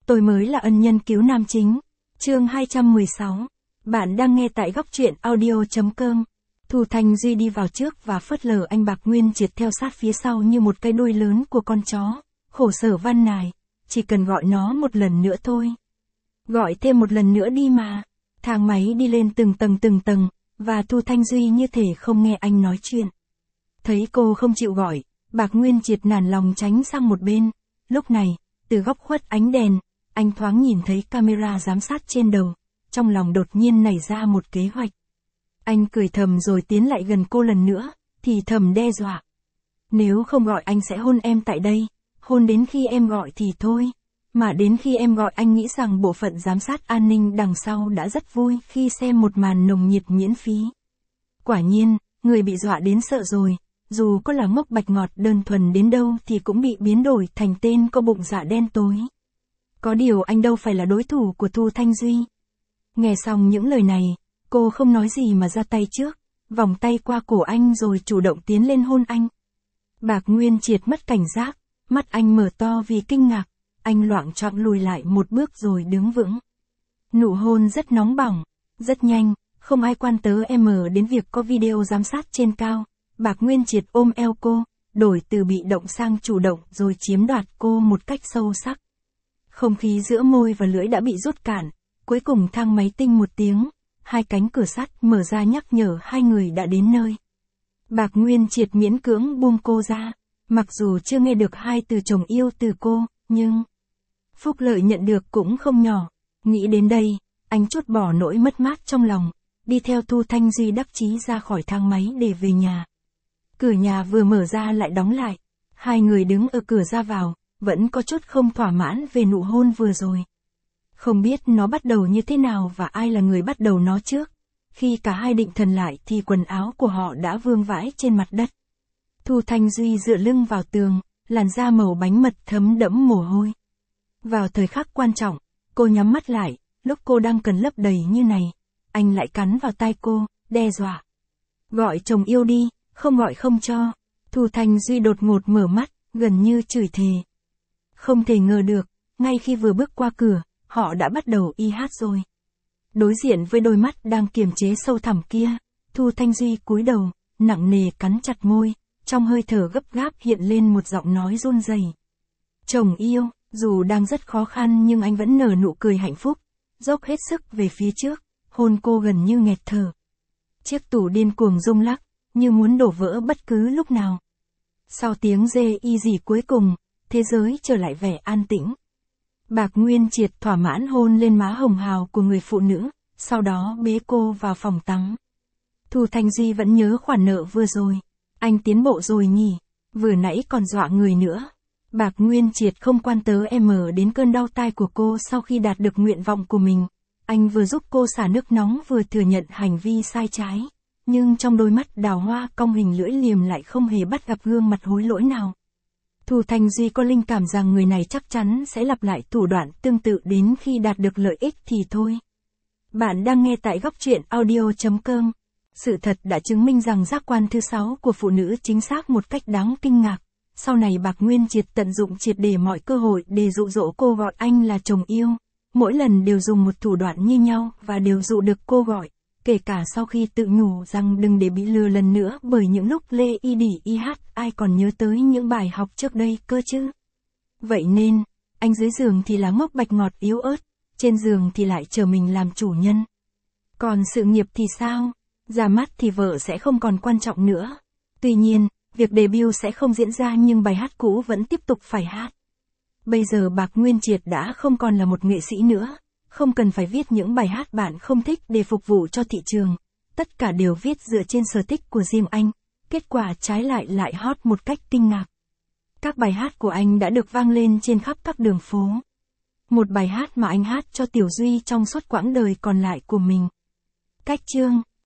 Tôi mới là ân nhân cứu nam chính. Chương 216. Bạn đang nghe tại góc truyện audio.com. Thu Thanh Duy đi vào trước và phớt lờ anh Bạc Nguyên Triệt theo sát phía sau như một cái đuôi lớn của con chó. Khổ sở van nài, chỉ cần gọi nó một lần nữa thôi. Gọi thêm một lần nữa đi mà. Thang máy đi lên từng tầng, và Thu Thanh Duy như thể không nghe anh nói chuyện. Thấy cô không chịu gọi, Bạc Nguyên Triệt nản lòng tránh sang một bên. Lúc này, từ góc khuất ánh đèn, anh thoáng nhìn thấy camera giám sát trên đầu. Trong lòng đột nhiên nảy ra một kế hoạch. Anh cười thầm rồi tiến lại gần cô lần nữa, thì thầm đe dọa. Nếu không gọi anh sẽ hôn em tại đây, hôn đến khi em gọi thì thôi. Mà đến khi em gọi anh nghĩ rằng bộ phận giám sát an ninh đằng sau đã rất vui khi xem một màn nồng nhiệt miễn phí. Quả nhiên, người bị dọa đến sợ rồi, dù có là ngốc bạch ngọt đơn thuần đến đâu thì cũng bị biến đổi thành tên có bụng dạ đen tối. Có điều anh đâu phải là đối thủ của Thu Thanh Duy. Nghe xong những lời này, cô không nói gì mà ra tay trước, vòng tay qua cổ anh rồi chủ động tiến lên hôn anh. Bạc Nguyên Triệt mất cảnh giác, mắt anh mở to vì kinh ngạc, anh loạng choạng lùi lại một bước rồi đứng vững. Nụ hôn rất nóng bỏng, rất nhanh, không ai quan đến việc có video giám sát trên cao. Bạc Nguyên Triệt ôm eo cô, đổi từ bị động sang chủ động rồi chiếm đoạt cô một cách sâu sắc. Không khí giữa môi và lưỡi đã bị rút cạn, cuối cùng thang máy tinh một tiếng, hai cánh cửa sắt mở ra nhắc nhở hai người đã đến nơi. Bạc Nguyên Triệt miễn cưỡng buông cô ra, mặc dù chưa nghe được hai từ chồng yêu từ cô, nhưng phúc lợi nhận được cũng không nhỏ. Nghĩ đến đây, anh trút bỏ nỗi mất mát trong lòng, đi theo Thu Thanh Duy đắc chí ra khỏi thang máy để về nhà. Cửa nhà vừa mở ra lại đóng lại, hai người đứng ở cửa ra vào, vẫn có chút không thỏa mãn về nụ hôn vừa rồi. Không biết nó bắt đầu như thế nào và ai là người bắt đầu nó trước. Khi cả hai định thần lại thì quần áo của họ đã vương vãi trên mặt đất. Thu Thanh Duy dựa lưng vào tường, làn da màu bánh mật thấm đẫm mồ hôi. Vào thời khắc quan trọng, cô nhắm mắt lại, lúc cô đang cần lấp đầy như này, anh lại cắn vào tai cô, đe dọa. Gọi chồng yêu đi, không gọi không cho. Thu Thanh Duy đột ngột mở mắt, gần như chửi thề. Không thể ngờ được, ngay khi vừa bước qua cửa, họ đã bắt đầu y hát rồi. Đối diện với đôi mắt đang kiềm chế sâu thẳm kia, Thu Thanh Duy cúi đầu, nặng nề cắn chặt môi, trong hơi thở gấp gáp hiện lên một giọng nói run rẩy. Chồng yêu, dù đang rất khó khăn nhưng anh vẫn nở nụ cười hạnh phúc, dốc hết sức về phía trước, hôn cô gần như nghẹt thở. Chiếc tủ điên cuồng rung lắc, như muốn đổ vỡ bất cứ lúc nào. Sau tiếng rê y rỉ cuối cùng, thế giới trở lại vẻ an tĩnh. Bạc Nguyên Triệt thỏa mãn hôn lên má hồng hào của người phụ nữ, sau đó bế cô vào phòng tắm. Thu Thanh Duy vẫn nhớ khoản nợ vừa rồi. Anh tiến bộ rồi nhỉ, vừa nãy còn dọa người nữa. Bạc Nguyên Triệt không quan đến cơn đau tai của cô sau khi đạt được nguyện vọng của mình. Anh vừa giúp cô xả nước nóng vừa thừa nhận hành vi sai trái. Nhưng trong đôi mắt đào hoa cong hình lưỡi liềm lại không hề bắt gặp gương mặt hối lỗi nào. Thu Thanh Duy có linh cảm rằng người này chắc chắn sẽ lặp lại thủ đoạn tương tự đến khi đạt được lợi ích thì thôi. Bạn đang nghe tại góc truyện audio.com. Sự thật đã chứng minh rằng giác quan thứ 6 của phụ nữ chính xác một cách đáng kinh ngạc. Sau này Bạc Nguyên Triệt tận dụng triệt để mọi cơ hội để dụ dỗ cô gọi anh là chồng yêu. Mỗi lần đều dùng một thủ đoạn như nhau và đều dụ được cô gọi. Kể cả sau khi tự nhủ rằng đừng để bị lừa lần nữa bởi những lúc lê y đỉ y hát, ai còn nhớ tới những bài học trước đây cơ chứ. Vậy nên, anh dưới giường thì là ngốc bạch ngọt yếu ớt, trên giường thì lại chờ mình làm chủ nhân. Còn sự nghiệp thì sao? Ra mắt thì vợ sẽ không còn quan trọng nữa. Tuy nhiên, việc debut sẽ không diễn ra nhưng bài hát cũ vẫn tiếp tục phải hát. Bây giờ Bạc Nguyên Triệt đã không còn là một nghệ sĩ nữa. Không cần phải viết những bài hát bạn không thích để phục vụ cho thị trường. Tất cả đều viết dựa trên sở thích của riêng anh. Kết quả trái lại hot một cách kinh ngạc. Các bài hát của anh đã được vang lên trên khắp các đường phố. Một bài hát mà anh hát cho Tiểu Duy trong suốt quãng đời còn lại của mình. Cách chương